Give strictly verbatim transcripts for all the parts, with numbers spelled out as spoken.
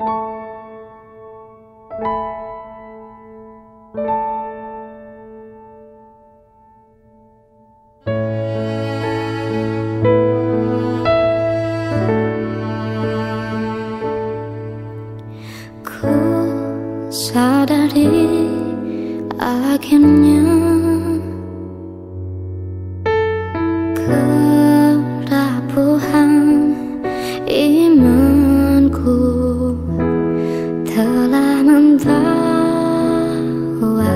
Ku sadari akhirnya kerapuhan imanku telah membawa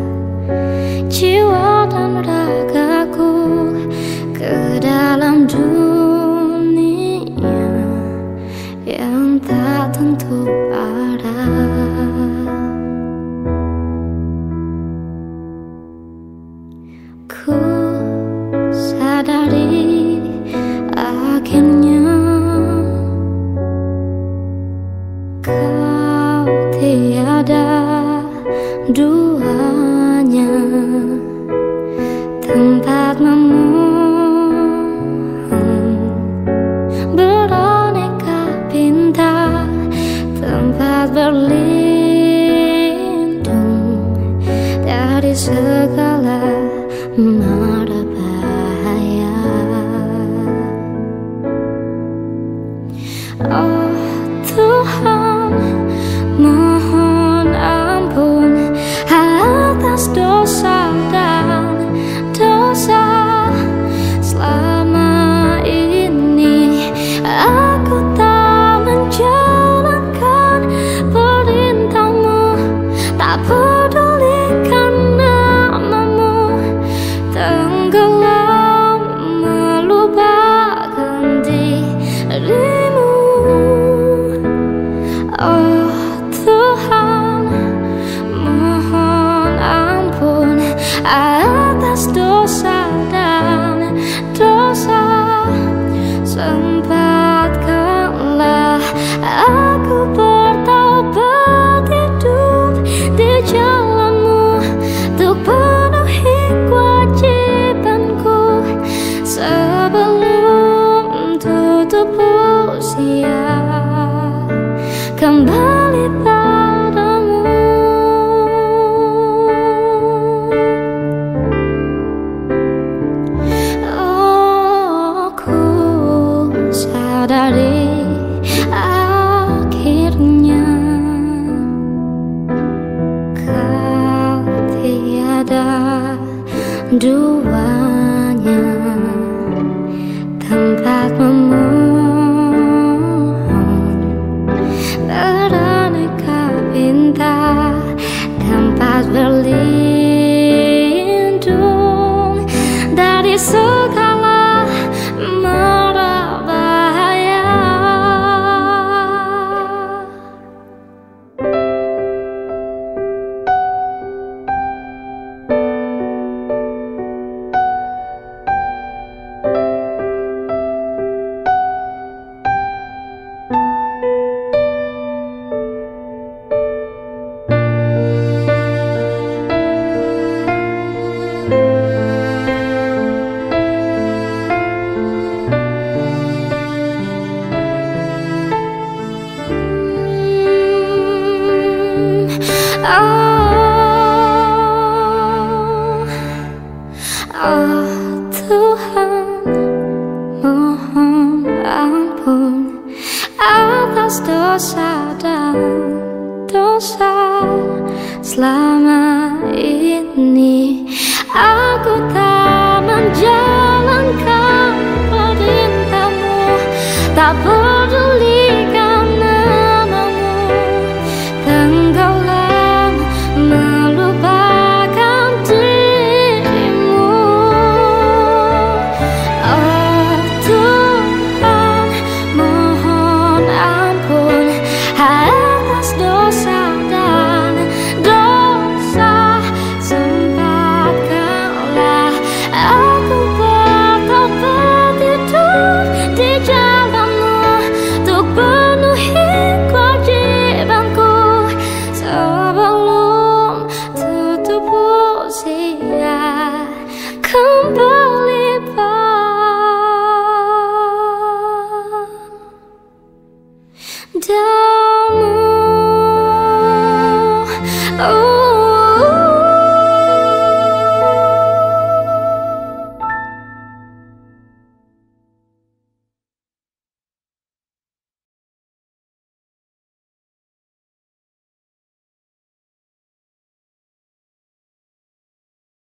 jiwa dan ragaku ke dalam dunia yang tak tentu arah. Ku sadari akhirnya kau tiada duanya, tempat memohon beraneka bintang, tempat berlindung dari segala mara bahaya. Oh Tuhan, mohon ampun atas dosa dan dosa. Selama ini aku tak menjalankan perintah-Mu, tak pedulikan namamu, tenggelam melupakan dirimu. Oh Tuhan, mohon ampun atas dosa dan dosa. Sempatkanlah aku bertaubat hidup di jalan-Mu, untuk penuhi kewajibanku sebelum tutup usia, kembali padamu. Oh, ku sadari akhirnya kau tiada duanya, tempat memohon beraneka bintang, tempat berlindung dari segala mara bahaya. Oh, oh Tuhan, mohon ampun atas dosa dan dosa. Selama ini aku tak menjalankan perintah-Mu, tak pedulikan namamu, tenggelam melupakan dirimu. Oh Tuhan, mohon ampun atas dosa dan dosa. Sempatkanlah aku bertobat hidup di jalan-Mu, untuk Oh